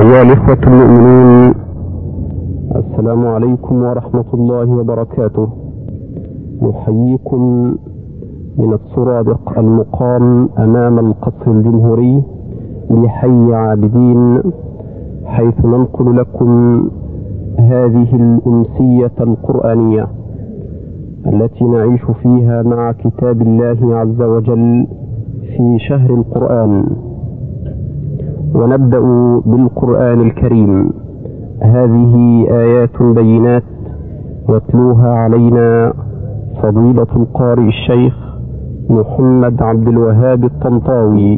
أيها الإخوة المؤمنون، السلام عليكم ورحمة الله وبركاته. نحييكم من السرادق المقام أمام القصر الجمهوري بحي عابدين، حيث ننقل لكم هذه الأمسية القرآنية التي نعيش فيها مع كتاب الله عز وجل في شهر القرآن. ونبدأ بالقرآن الكريم. هذه آيات بينات يتلوها علينا فضيلة القارئ الشيخ محمد عبد الوهاب الطنطاوي.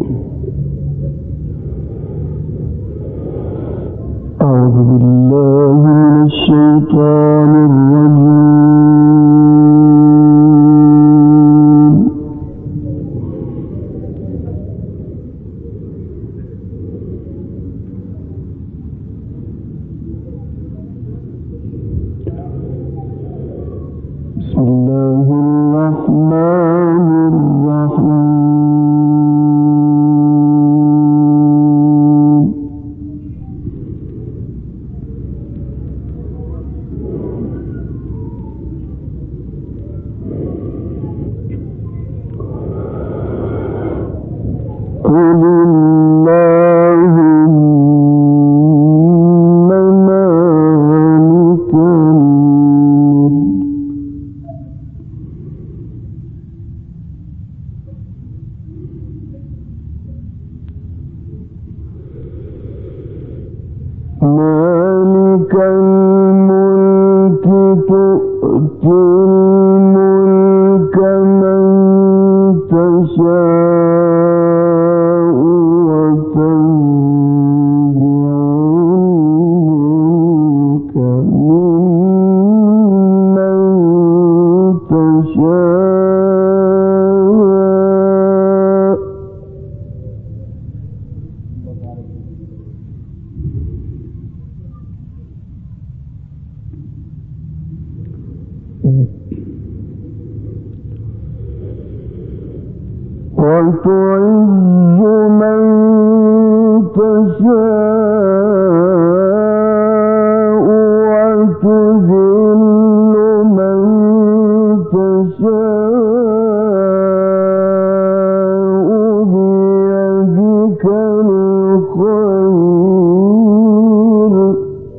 أعوذ بالله من الشيطان الرجيم. بسم الله الرحمن الرحيم. قل اللهم مالك مالك الملك تؤتي الملك من تشاء وتنزع الملك ممن تشاء وتعز من تشاء وتذل من تشاء بيدك الخير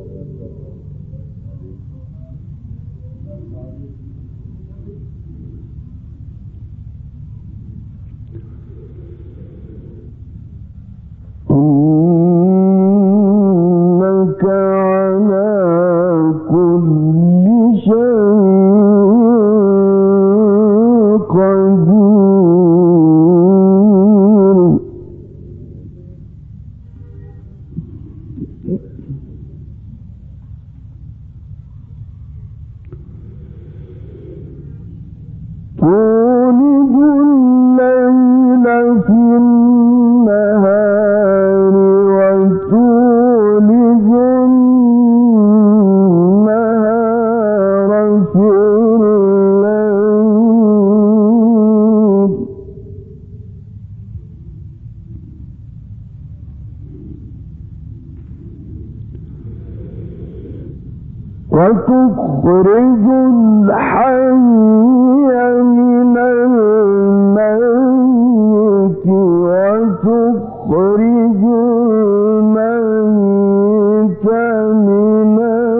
إنك على كل شيء قدير. تولد الليل في النهار وتولد النهار في الليل وتخرج الحي من الميت وتخرج الميت من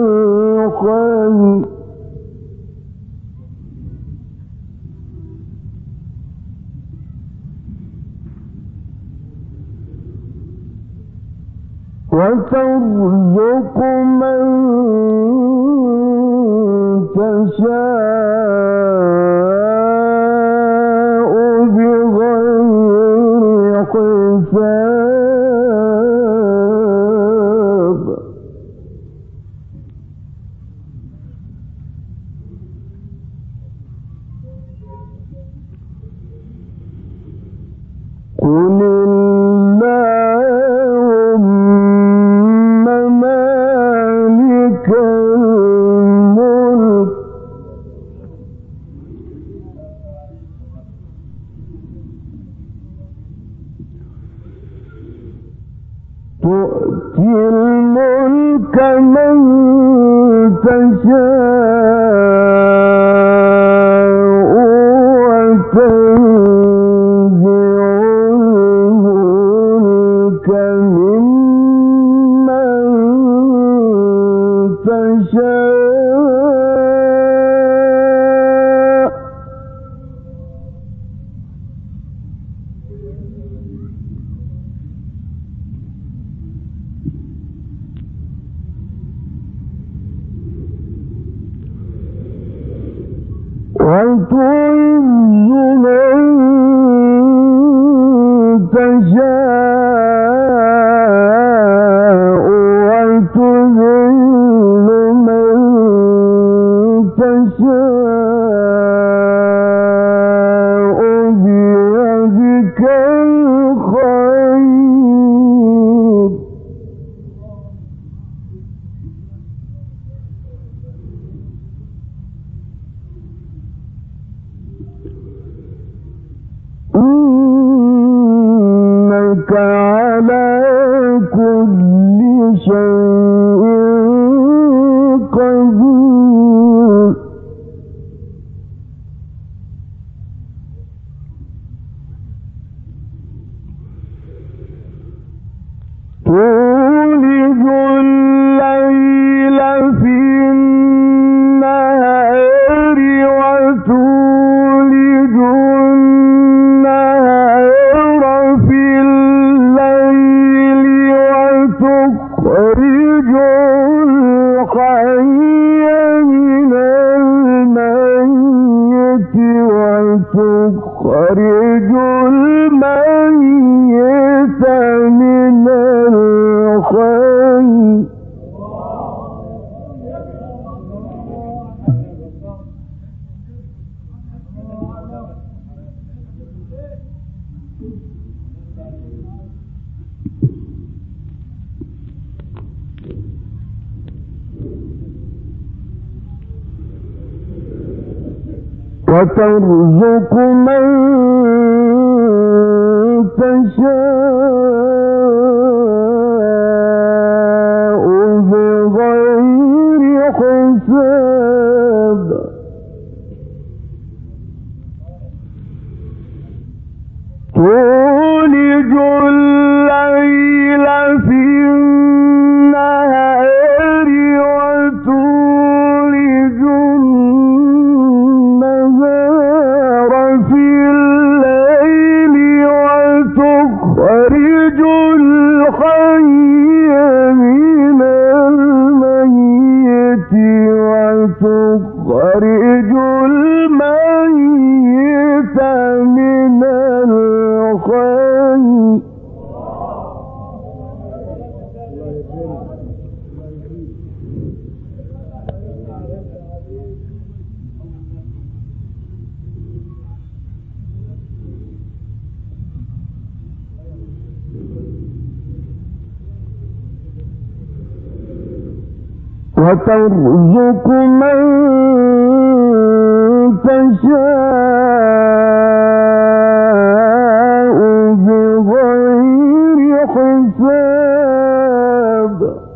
الحي وترزق من تشاء بغير حساب. قل اللهم مالك الملك تؤتي الملك من تشاء وتنزع الملك ممن تشاء وتعز من تشاء وتذل من تشاء بيدك الخير إنك على كل شيء قدير تولج الليل في النهار وتولج النهار في الليل وتخرج الحي من الميت وتخرج الميت من الحي وترزق من تشاء بغير حساب تولج الليل في النهار وتولج النهار في الليل وتخرج الحي من الميت وتخرج الميت من الحي وترزق من تشاء بغير حساب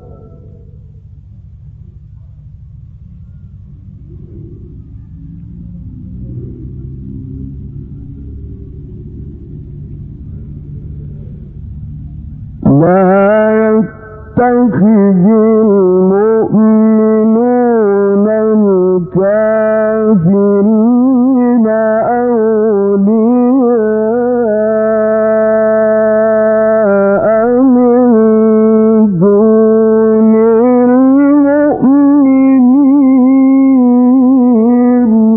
لا يتخذ المؤمنون الكافرين أولياء من دون المؤمنين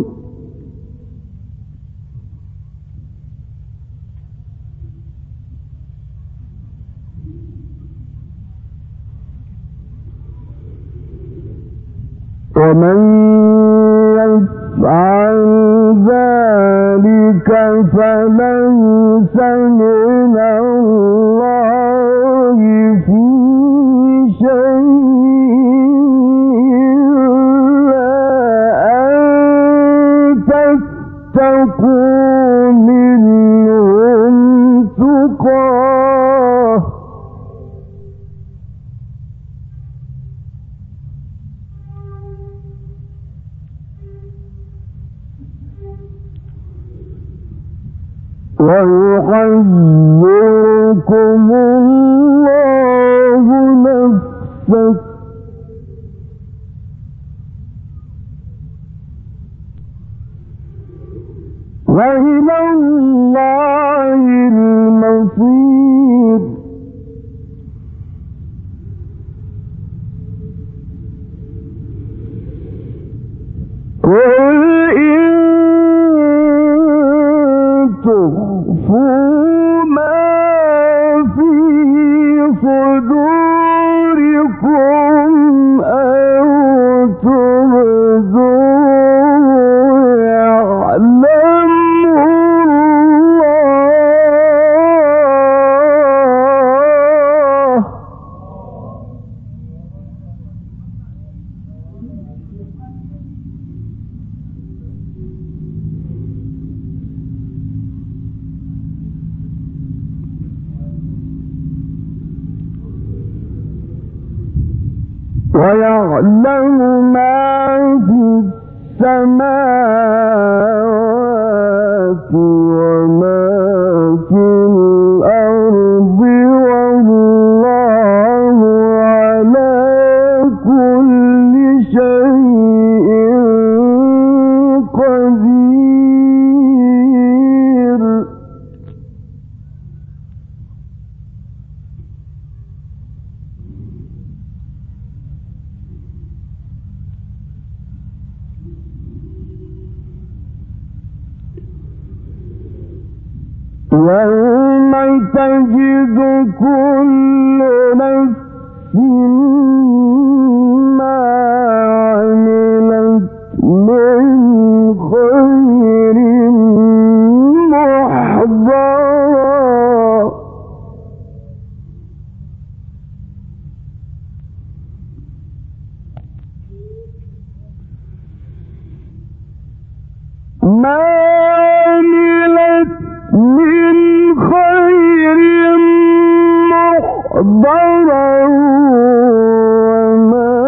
ومن يفعل ذلك فليس من الله في شيء إلا أن تتقوا منهم تقاه ويحذركم الله نفسه وإلى الله المصير. قل إن تخفوا ما في صدوركم أو تبدوه يعلمه الله ويعلم ما في السماوات وما في الأرض والله على كل شيء قدير. يوم تجد كل نفس ما عملت من خير محضرا ما عملت من خير محضرا وما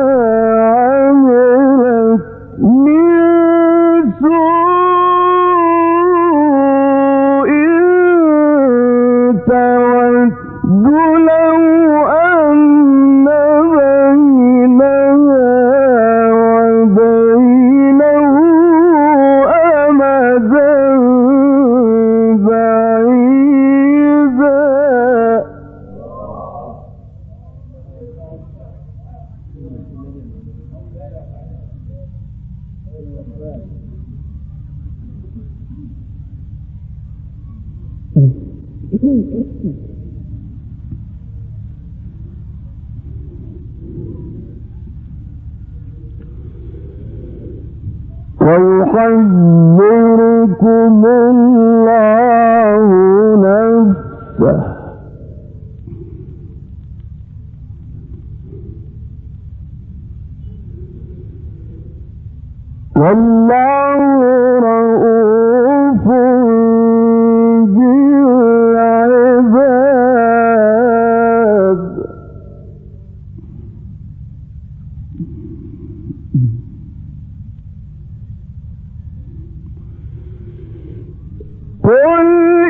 عملت من سوء تود لو أن بينها وبينه أمدا ويحذركم الله نفسه والله رؤوف بالعباد. قل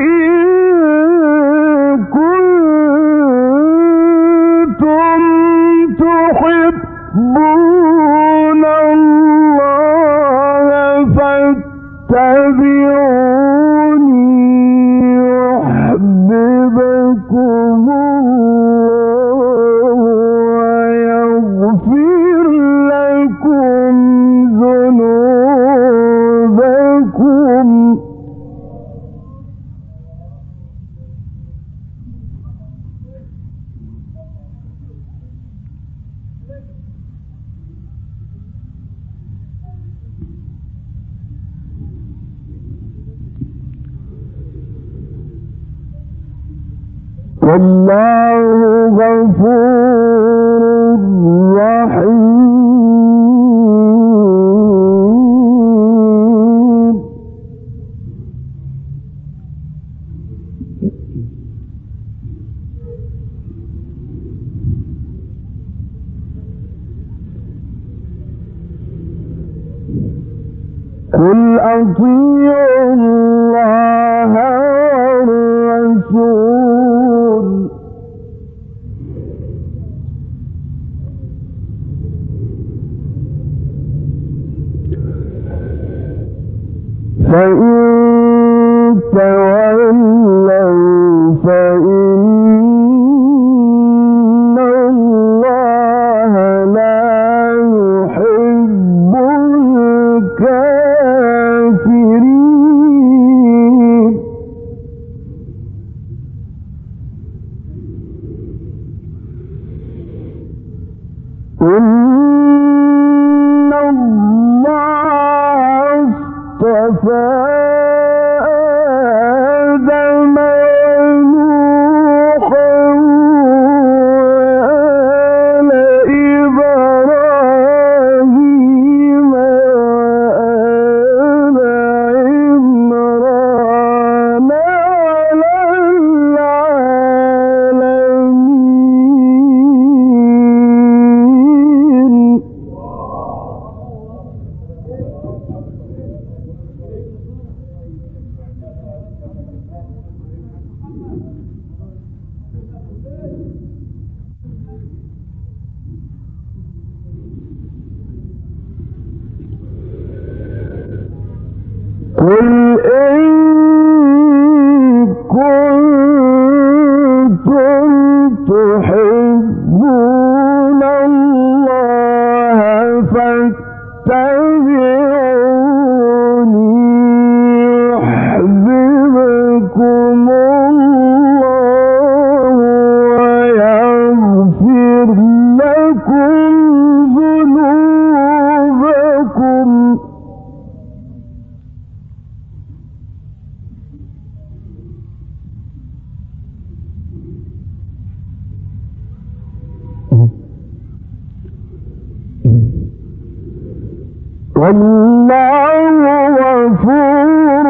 إن كنتم تحبون الله فاتبعوني يحببكم الله ويغفر لكم ذنوبكم والله غفور رحيم. قل أطيعوا الله فإن تولوا فإن الله لا يحب الكافرين. إن الله اصطفى آدم ونوحا وآل إبراهيم وآل عمران على العالمين. قل إن كنتم تحبون الله فاتبعوني يحببكم الله ويغفر لكم ذنوبكم. والله غفور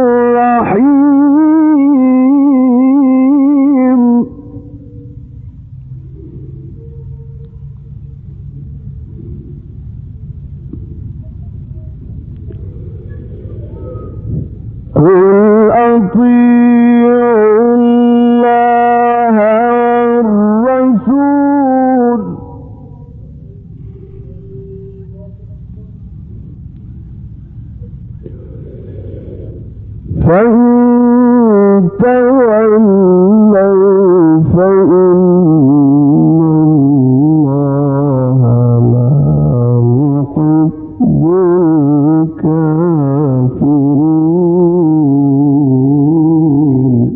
رحيم. قل أطيعوا الله والرسول فإن تولوا فإن الله لا يحب الكافرين.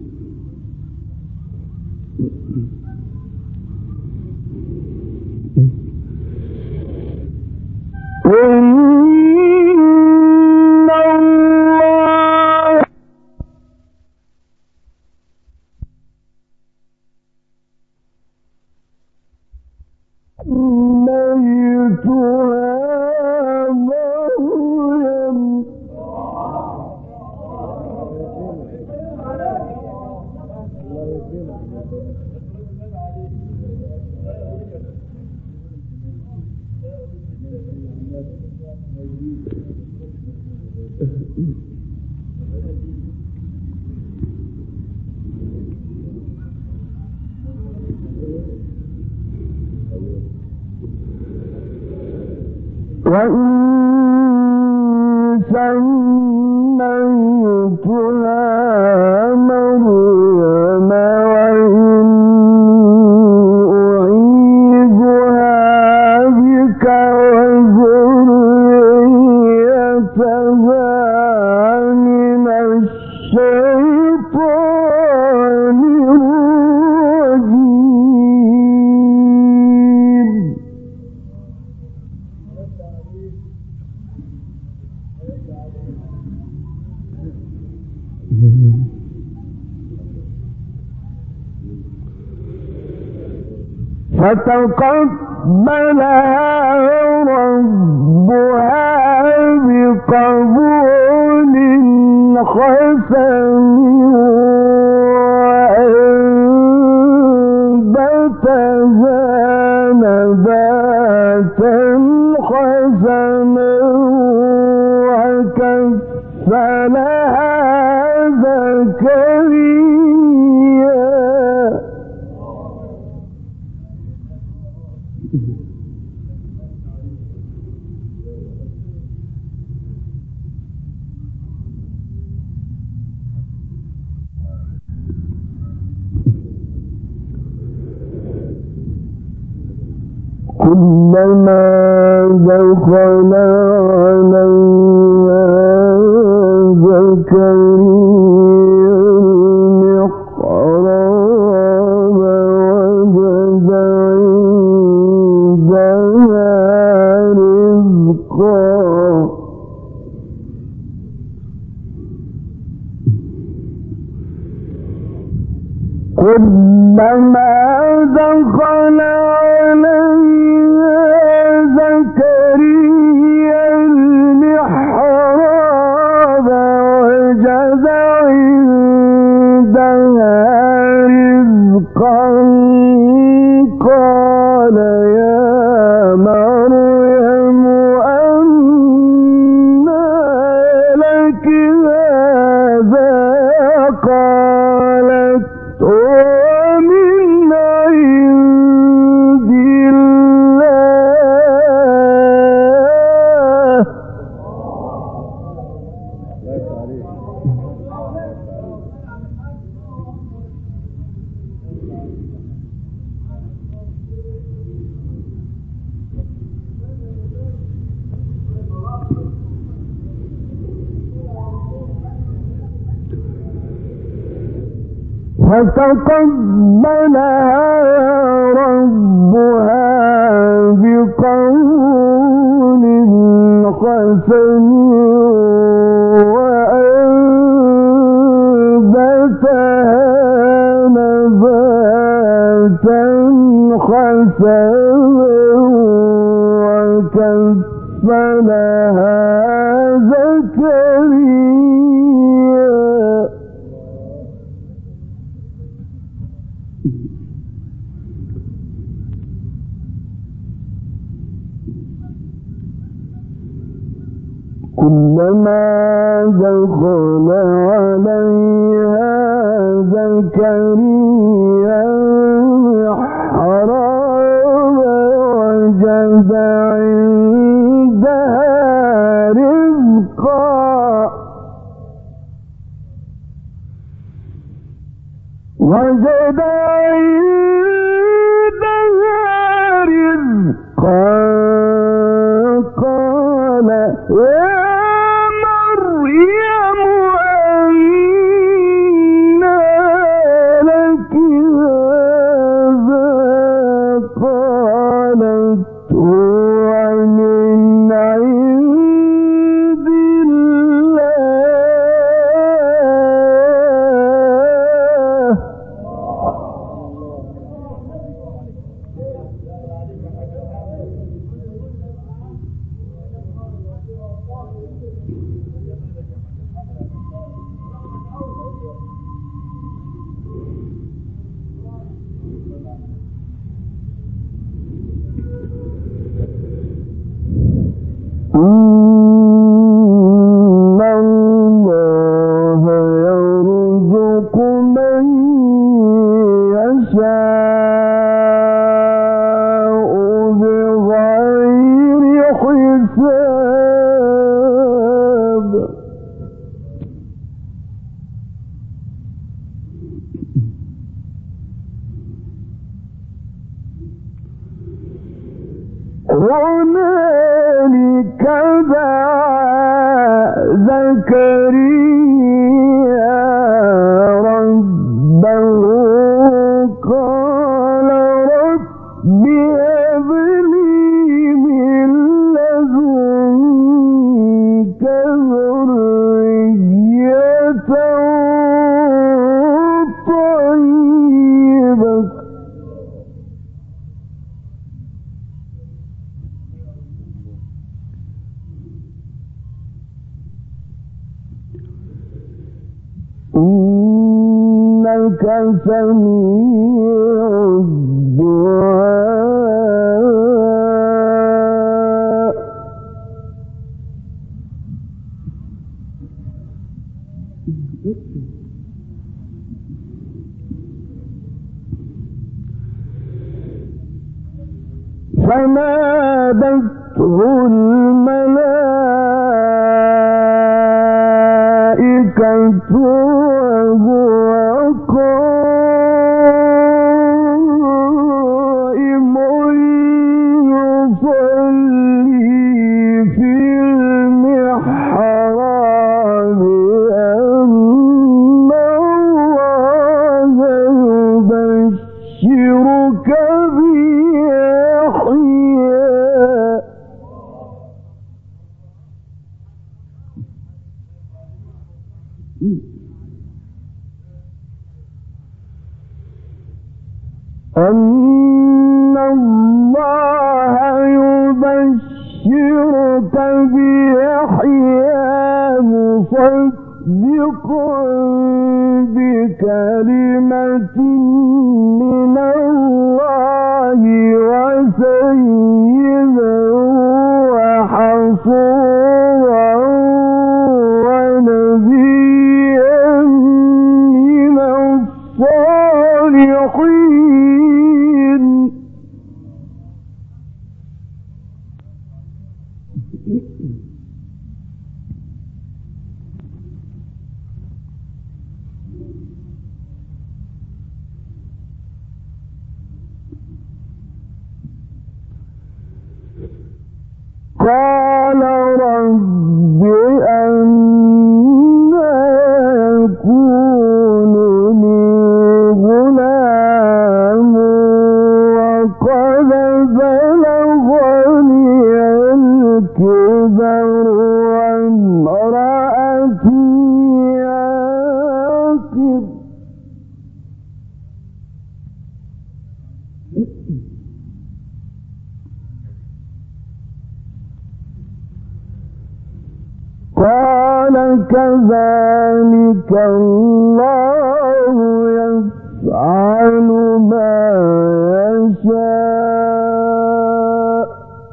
وإن سميتها مريم وإني أعيذها بك وذريتها من الشيطان الرجيم. فتقبلها ربها بقبول حسن وأنبتها نباتا حسنا وكفلها زكريا. كلما دخل عليها زكريا المحراب وجد عندها رزقا كلما دخل عليها زكريا المحراب وجد عندها رزقا قال يا مريم أنى لك هذا قالت ومن عند الله فتقبلها ربها بقول حسن وأنبتها نباتا حسنا وكفلها زكريا كلما دخل عليها زكريا المحراب وجد عندها رزقا قال يا مريم أنى لك هذا قالت هو من عند الله إن الله يرزق من يشاء بغير حساب هنالك دعا زكريا ربه قال رب هب لي من لدنك ذرية طيبة إنك سميع الدعاء فنادته الملائكة وهو قائم قال رب أنى يكون لي غلام وقد بلغني الكبر وامرأتي عاقر. قال كذلك الله يفعل ما يشاء.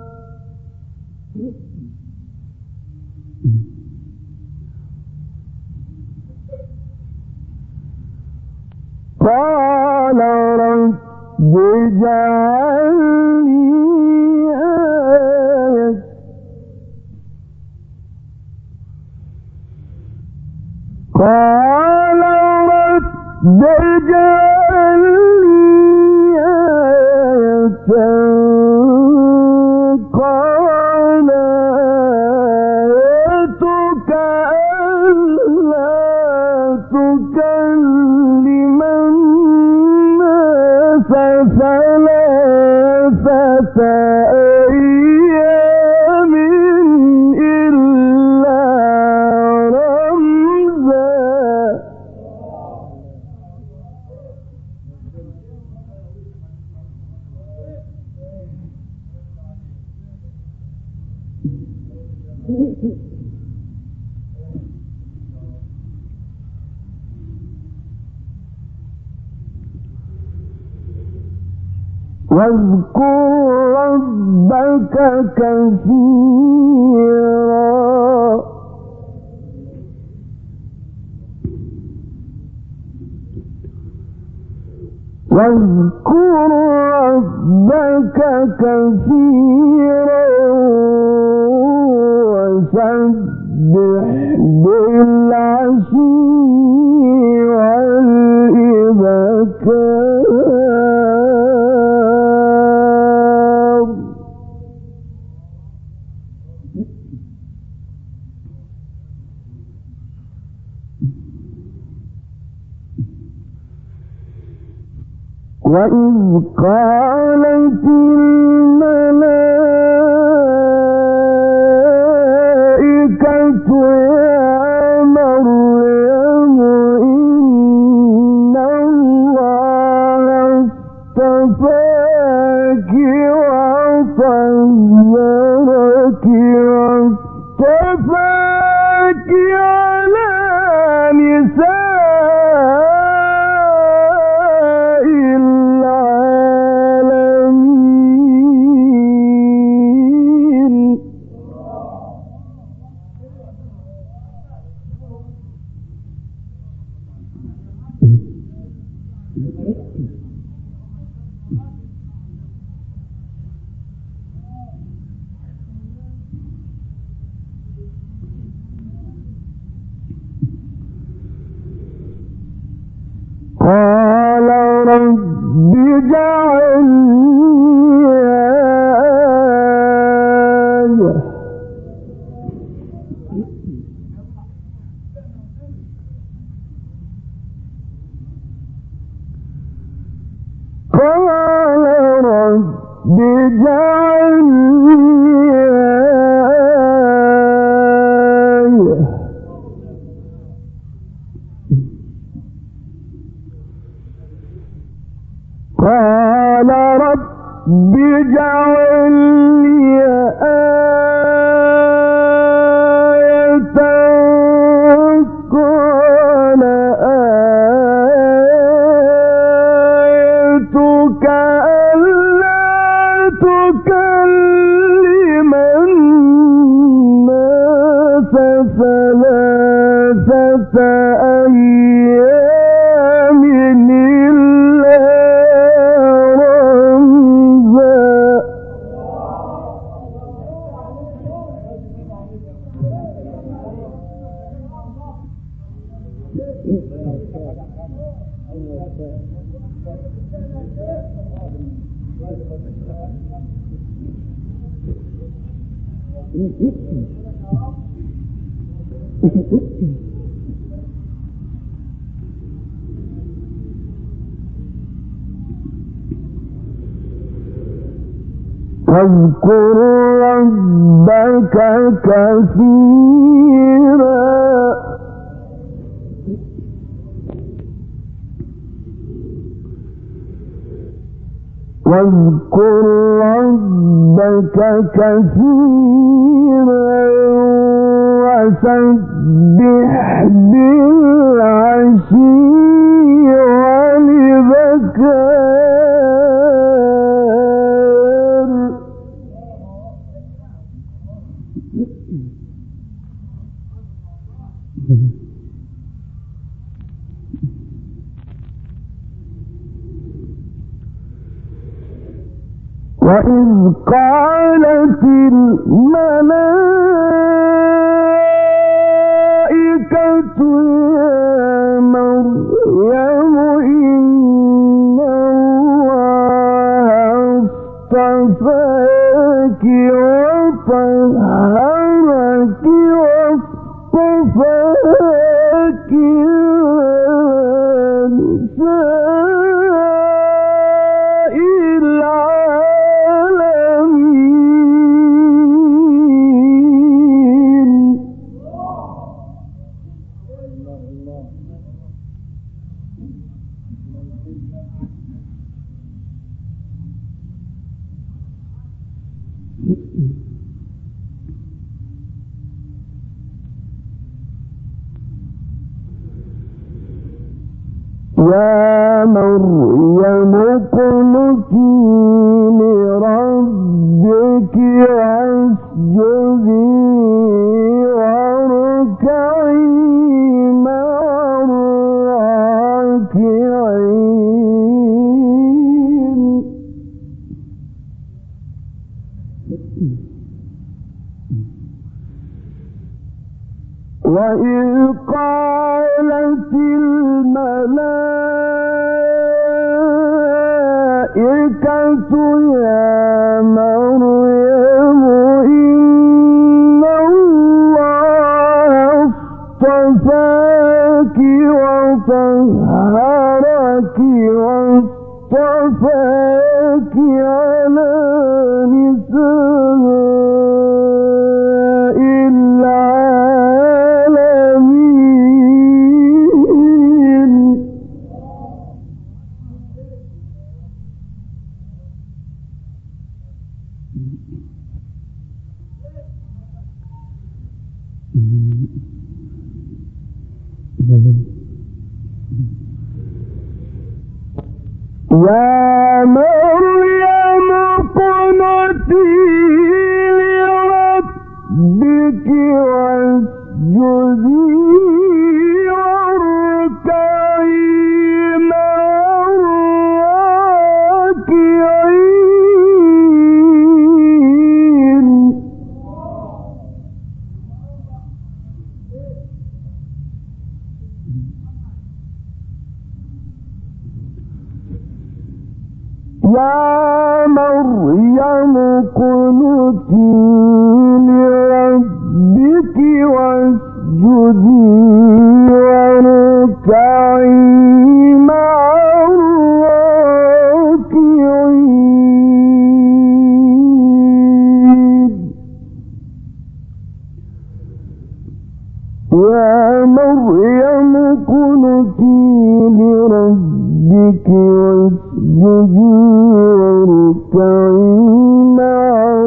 قال رب اجعل لي آية قال رب اجعل لي آية قال آيتك ألا تكلم الناس ثلاثة أيام إلا رمزا. واذكر ربك كثيرا واذكر ربك كثيرا وسبح بالعشي والإبكار. وإذ قالت الملائكة يا مريم إن الله اصطفاك وطهرك واصطفاك على نساء قال رب اجعل لي آية قال رب اجعل لي آية قال رب اجعل لي آية قال آيتك ألا تكلم الناس ثلاثة أيام إلا رمزا. واذكر ربك كثيرا واذكر ربك كثيرا وسبح بالعشي والإبكار. وإذ قالت الملائكة يا مريم إن الله اصطفاك وطهرك واصطفاك يا مريم اقنتي لربك واسجدي واركعي مع الراكعين. وإذ قالت الملائكة يا مريم إن الله اصطفاك وطهرك واصطفاك على نساء يا مريم اقنتي لربك واسجدي واركعي مع الراكعين. يا مريم اقنتي لربك واسجدي واركعي مع الراكعين. يا مريم اقنتي لربك واسجدي واركعي مع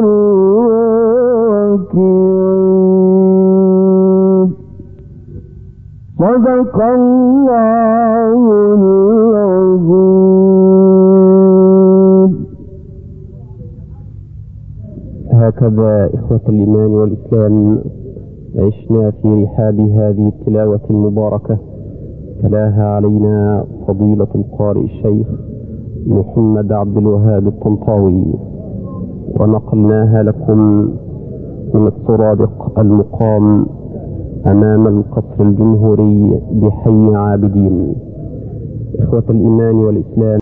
الراكعين. صدق الله العظيم. هكذا إخوة الإيمان والإسلام عشنا في رحاب هذه التلاوة المباركة تلاها علينا فضيلة القارئ الشيخ محمد عبد الوهاب الطنطاوي، ونقلناها لكم من السرادق المقام أمام القصر الجمهوري بحي عابدين. إخوة الإيمان والإسلام